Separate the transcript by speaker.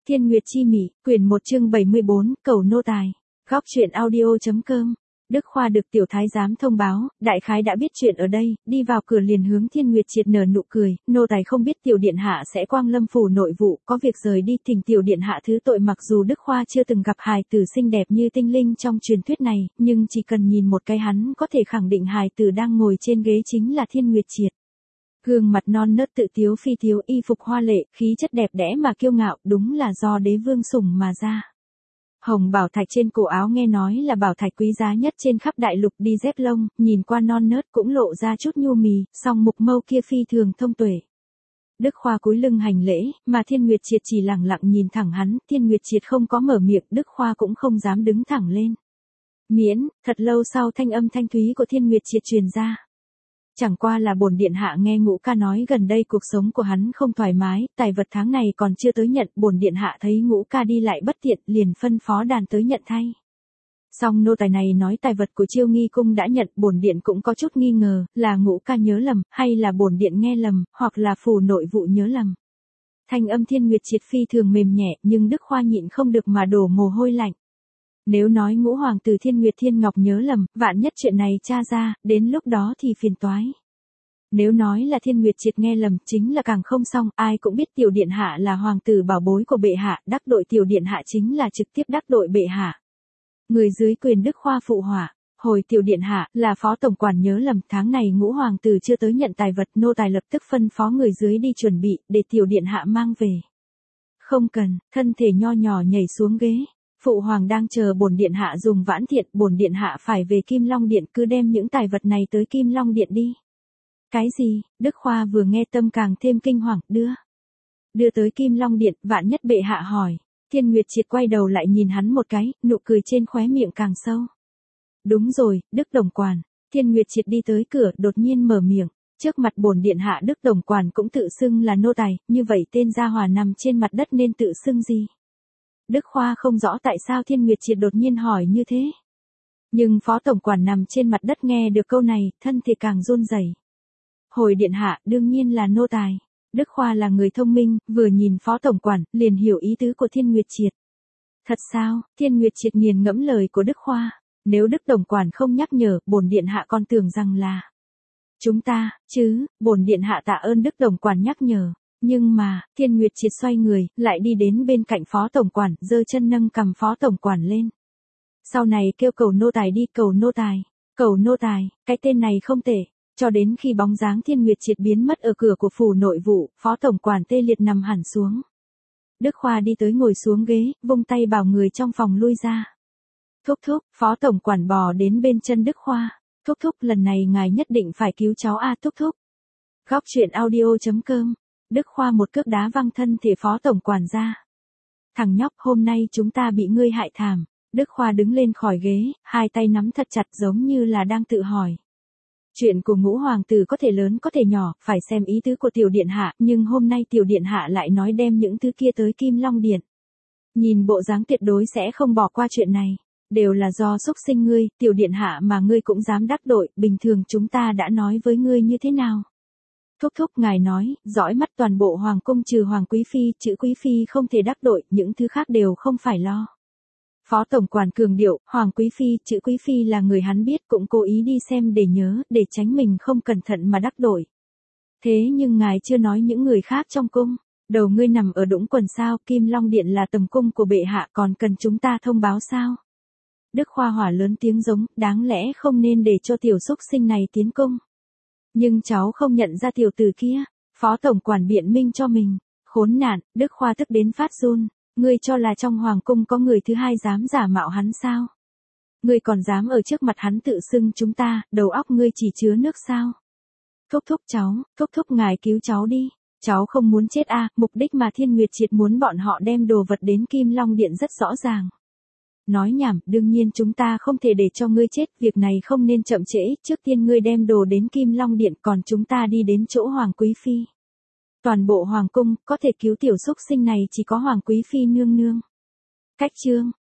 Speaker 1: Thiên Nguyệt Chi Mỉ, quyển 1 chương 74, cầu nô tài. Góc truyện audio.com. Đức Khoa được tiểu thái giám thông báo, đại khái đã biết chuyện ở đây, đi vào cửa liền hướng Thiên Nguyệt Triệt nở nụ cười, nô tài không biết tiểu điện hạ sẽ quang lâm phủ nội vụ, có việc rời đi, thỉnh tiểu điện hạ thứ tội. Mặc dù Đức Khoa chưa từng gặp hài tử xinh đẹp như tinh linh trong truyền thuyết này, nhưng chỉ cần nhìn một cái hắn có thể khẳng định hài tử đang ngồi trên ghế chính là Thiên Nguyệt Triệt. Gương mặt non nớt tự tiếu phi tiếu, y phục hoa lệ, khí chất đẹp đẽ mà kiêu ngạo, đúng là do đế vương sủng mà ra. Hồng bảo thạch trên cổ áo nghe nói là bảo thạch quý giá nhất trên khắp đại lục, đi dép lông, nhìn qua non nớt cũng lộ ra chút nhu mì, song mục mâu kia phi thường thông tuệ. Đức Khoa cúi lưng hành lễ, mà Thiên Nguyệt Triệt chỉ lẳng lặng nhìn thẳng hắn, Thiên Nguyệt Triệt không có mở miệng, Đức Khoa cũng không dám đứng thẳng lên. Miễn, thật lâu sau thanh âm thanh thúy của Thiên Nguyệt Triệt truyền ra. Chẳng qua là bổn điện hạ nghe Ngũ ca nói gần đây cuộc sống của hắn không thoải mái, tài vật tháng này còn chưa tới nhận, bổn điện hạ thấy Ngũ ca đi lại bất tiện, liền phân phó đàn tới nhận thay. Song nô tài này nói tài vật của Chiêu Nghi cung đã nhận, bổn điện cũng có chút nghi ngờ, là Ngũ ca nhớ lầm, hay là bổn điện nghe lầm, hoặc là phủ nội vụ nhớ lầm. Thanh âm Thiên Nguyệt Triệt phi thường mềm nhẹ, nhưng Đức Khoa nhịn không được mà đổ mồ hôi lạnh. Nếu nói Ngũ hoàng tử Thiên Nguyệt Thiên Ngọc nhớ lầm, vạn nhất chuyện này tra ra, đến lúc đó thì phiền toái. Nếu nói là Thiên Nguyệt Triệt nghe lầm, chính là càng không xong, ai cũng biết tiểu điện hạ là hoàng tử bảo bối của bệ hạ, đắc tội tiểu điện hạ chính là trực tiếp đắc tội bệ hạ. Người dưới quyền Đức Khoa phụ họa, hồi tiểu điện hạ, là phó tổng quản nhớ lầm, tháng này Ngũ hoàng tử chưa tới nhận tài vật, nô tài lập tức phân phó người dưới đi chuẩn bị, để tiểu điện hạ mang về. Không cần, thân thể nho nhỏ nhảy xuống ghế. Phụ hoàng đang chờ bổn điện hạ dùng vãn thiện, bổn điện hạ phải về Kim Long Điện, cứ đem những tài vật này tới Kim Long Điện đi. Cái gì? Đức Khoa vừa nghe tâm càng thêm kinh hoàng, đưa tới Kim Long Điện, vạn nhất bệ hạ hỏi. Thiên Nguyệt Triệt quay đầu lại nhìn hắn một cái, nụ cười trên khóe miệng càng sâu. Đúng rồi, Đức Tổng quản. Thiên Nguyệt Triệt đi tới cửa, đột nhiên mở miệng. Trước mặt bổn điện hạ Đức Tổng quản cũng tự xưng là nô tài, như vậy tên gia hỏa nằm trên mặt đất nên tự xưng gì? Đức Khoa không rõ tại sao Thiên Nguyệt Triệt đột nhiên hỏi như thế. Nhưng phó tổng quản nằm trên mặt đất nghe được câu này, thân thể càng run rẩy. Hồi điện hạ, đương nhiên là nô tài. Đức Khoa là người thông minh, vừa nhìn phó tổng quản, liền hiểu ý tứ của Thiên Nguyệt Triệt. Thật sao? Thiên Nguyệt Triệt nghiền ngẫm lời của Đức Khoa. Nếu Đức Tổng quản không nhắc nhở, bổn điện hạ còn tưởng rằng là chúng ta, chứ, bổn điện hạ tạ ơn Đức Tổng quản nhắc nhở. Nhưng mà, Thiên Nguyệt Triệt xoay người, lại đi đến bên cạnh phó tổng quản, giơ chân nâng cầm phó tổng quản lên. Sau này kêu cầu nô tài đi, cầu nô tài, cái tên này không tệ. Cho đến khi bóng dáng Thiên Nguyệt Triệt biến mất ở cửa của phủ nội vụ, phó tổng quản tê liệt nằm hẳn xuống. Đức Khoa đi tới ngồi xuống ghế, vung tay bảo người trong phòng lui ra. Thúc thúc, phó tổng quản bò đến bên chân Đức Khoa. Thúc thúc, lần này ngài nhất định phải cứu cháu a, thúc thúc. Góc truyện audio.com. Đức Khoa một cước đá văng thân thể phó tổng quản ra. Thằng nhóc, hôm nay chúng ta bị ngươi hại thảm. Đức Khoa đứng lên khỏi ghế, hai tay nắm thật chặt giống như là đang tự hỏi. Chuyện của Ngũ hoàng tử có thể lớn có thể nhỏ, phải xem ý tứ của tiểu điện hạ, nhưng hôm nay tiểu điện hạ lại nói đem những thứ kia tới Kim Long Điện. Nhìn bộ dáng tuyệt đối sẽ không bỏ qua chuyện này. Đều là do xúc sinh ngươi, tiểu điện hạ mà ngươi cũng dám đắc tội, bình thường chúng ta đã nói với ngươi như thế nào? Thúc thúc, ngài nói, dõi mắt toàn bộ hoàng cung trừ hoàng quý phi, chữ quý phi không thể đắc tội, những thứ khác đều không phải lo. Phó tổng quản cường điệu, hoàng quý phi, chữ quý phi là người hắn biết, cũng cố ý đi xem để nhớ, để tránh mình không cẩn thận mà đắc tội. Thế nhưng ngài chưa nói những người khác trong cung, đầu ngươi nằm ở đũng quần sao, Kim Long Điện là tầm cung của bệ hạ, còn cần chúng ta thông báo sao? Đức Khoa hỏa lớn tiếng giống, đáng lẽ không nên để cho tiểu xúc sinh này tiến cung. Nhưng cháu không nhận ra tiểu tử kia, phó tổng quản biện minh cho mình. Khốn nạn, Đức Khoa tức đến phát run, ngươi cho là trong hoàng cung có người thứ hai dám giả mạo hắn sao? Ngươi còn dám ở trước mặt hắn tự xưng chúng ta, đầu óc ngươi chỉ chứa nước sao? Thúc thúc cháu, thúc thúc ngài cứu cháu đi, cháu không muốn chết a. Mục đích mà Thiên Nguyệt Triệt muốn bọn họ đem đồ vật đến Kim Long Điện rất rõ ràng. Nói nhảm, đương nhiên chúng ta không thể để cho ngươi chết, việc này không nên chậm trễ, trước tiên ngươi đem đồ đến Kim Long Điện, còn chúng ta đi đến chỗ hoàng quý phi. Toàn bộ hoàng cung, có thể cứu tiểu xúc sinh này chỉ có hoàng quý phi nương nương. Cách chương,